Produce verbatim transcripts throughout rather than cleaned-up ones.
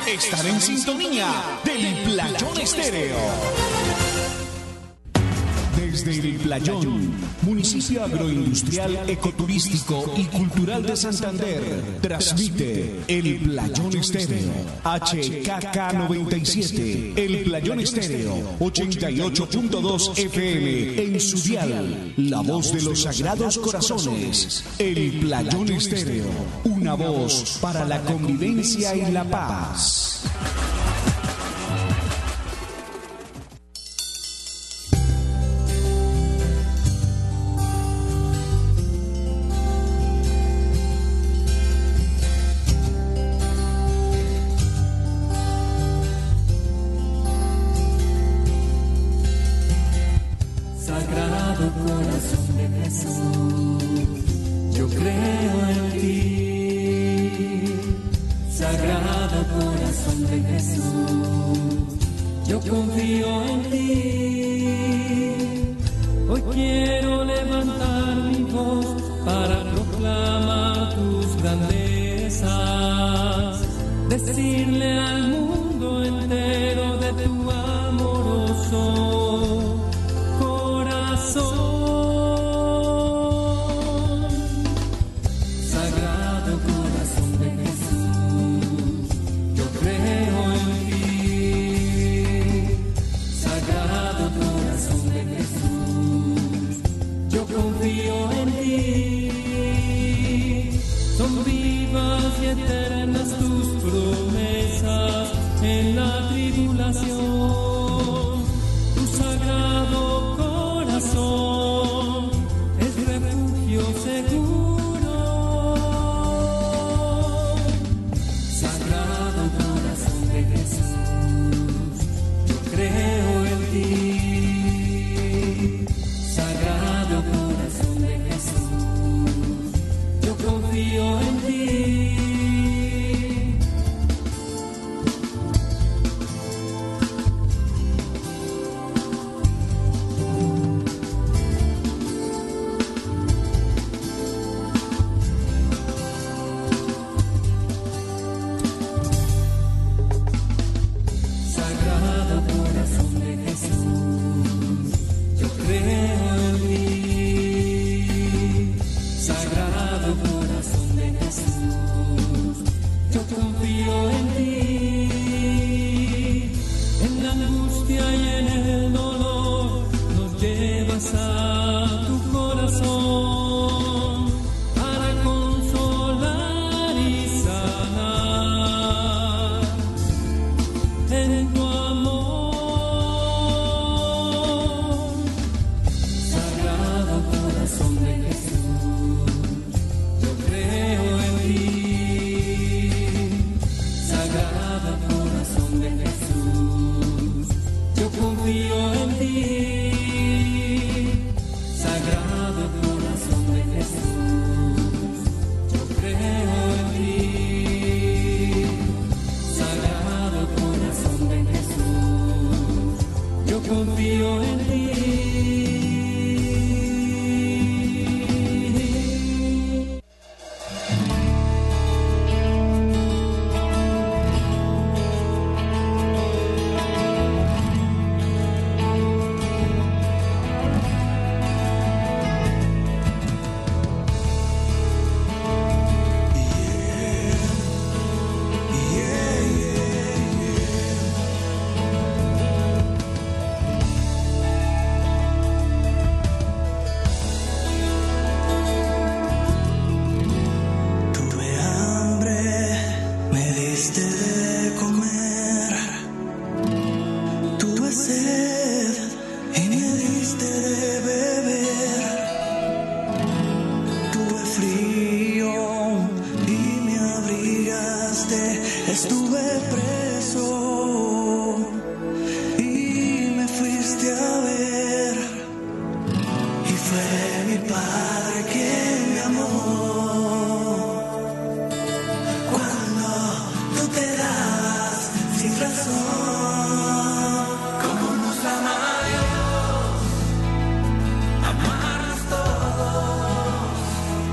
Están en sintonía del Playón Estéreo. Desde el Playón, municipio agroindustrial, ecoturístico y cultural de Santander, transmite el Playón Estéreo, H K K noventa y siete, el Playón Estéreo, ochenta y ocho punto dos F M, en su dial, la voz de los sagrados corazones, el Playón Estéreo, una voz para la convivencia y la paz.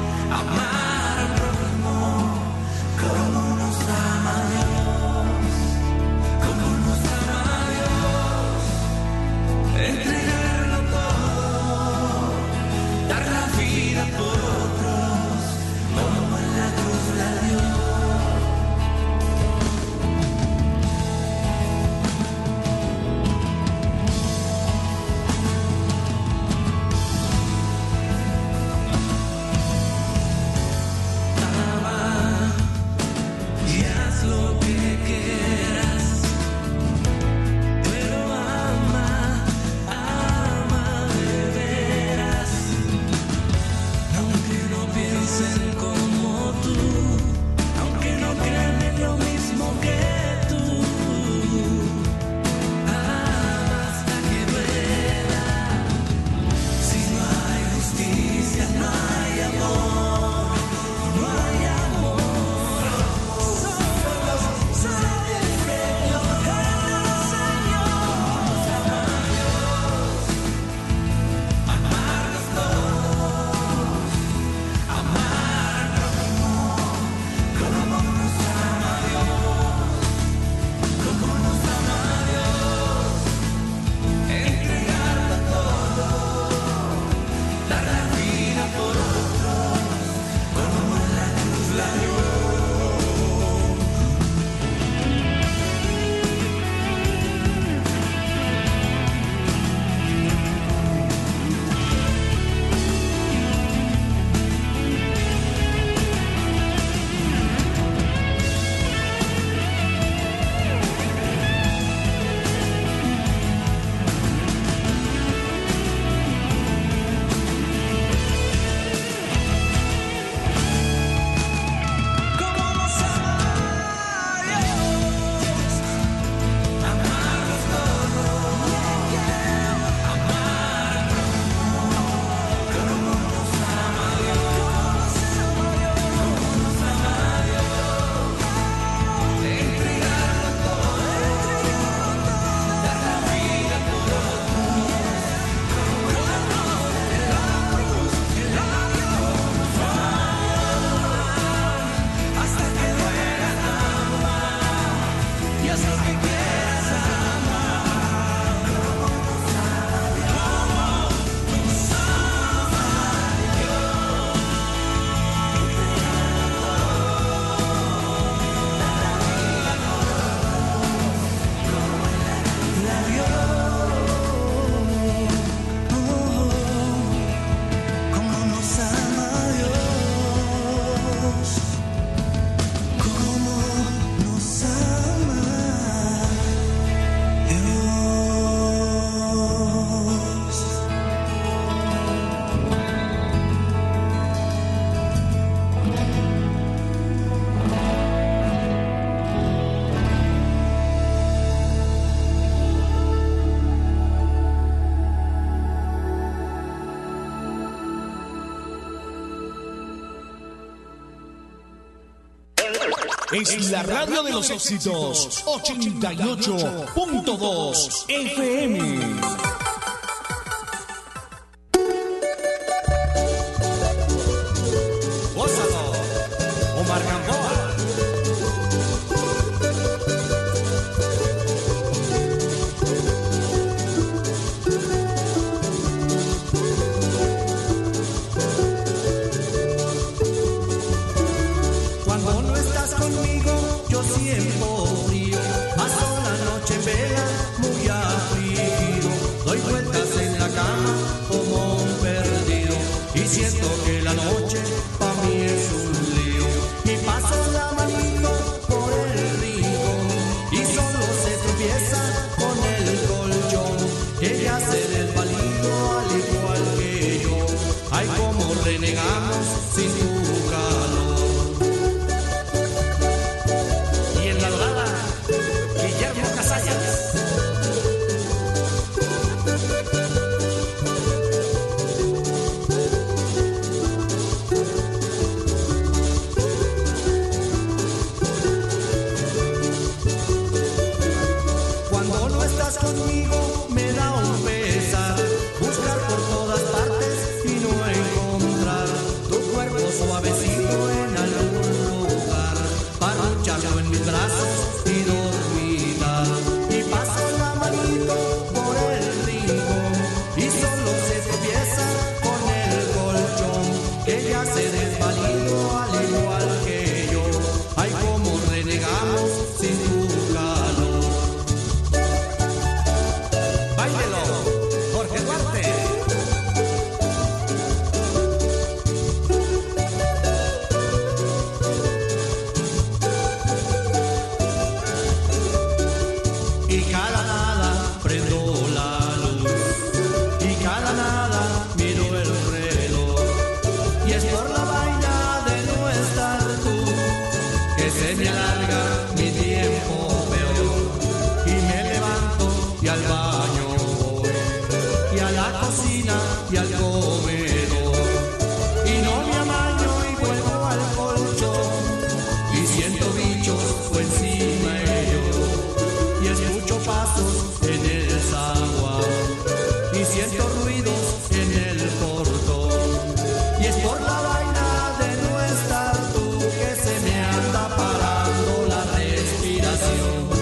Amar al prójimo como nos ama Dios. es la radio de los éxitos, ochenta y ocho punto dos F M. Omar Gamboa. Cuando no estás conmigo, yo siento frío. Paso la noche en vela, muy afligido. Doy vueltas en la cama como un perdido. Y siento que la noche pa' mí es un y paso la manito por el rincón y solo se tropieza con el colchón. Ella se desvalido al igual que yo. Ay, como renegamos sin tu calor. Y en la dorada, Guillermo Casallas. Conmigo me da un pesar buscar por todas partes y no encontrar tu cuerpo suavecito en algún lugar para lucharlo en mis brazos y dormida. Y paso la manito por el rincón y solo se tropieza con el colchón. Ella se desvalido al igual que yo. Ay, como renegamos sin tu calor. Jorge Duarte. Y cada nada prendo la luz y cada nada miro el reloj y es por la vaina de no estar tú que se me alarga mi tiempo peor y me levanto y al baño a la cocina y al comedor y no me amaño y vuelvo al colchón y siento bichos por encima de yo y escucho pasos en el zaguán y siento ruidos en el portón y es por la vaina de no estar tú que se me anda parando la respiración.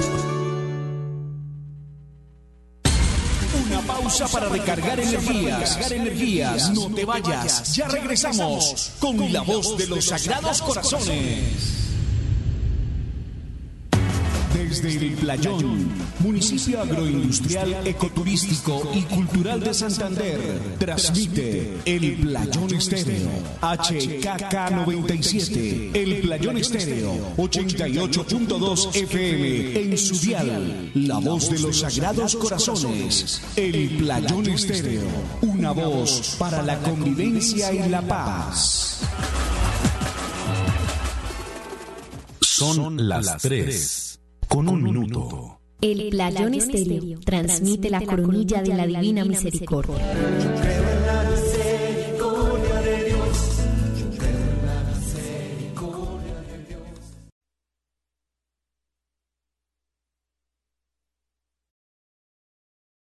Pausa para recargar energías. Recargar energías. No te vayas. Ya regresamos con la voz de los Sagrados Corazones. Desde el Playón, municipio agroindustrial, ecoturístico y cultural de Santander, transmite El Playón Estéreo, H K K noventa y siete, El Playón Estéreo, ochenta y ocho punto dos F M, en su dial, la voz de los Sagrados Corazones, El Playón Estéreo, una voz para la convivencia y la paz. Son las tres. Con un minuto. El Playón Estéreo transmite la coronilla de la Divina Misericordia.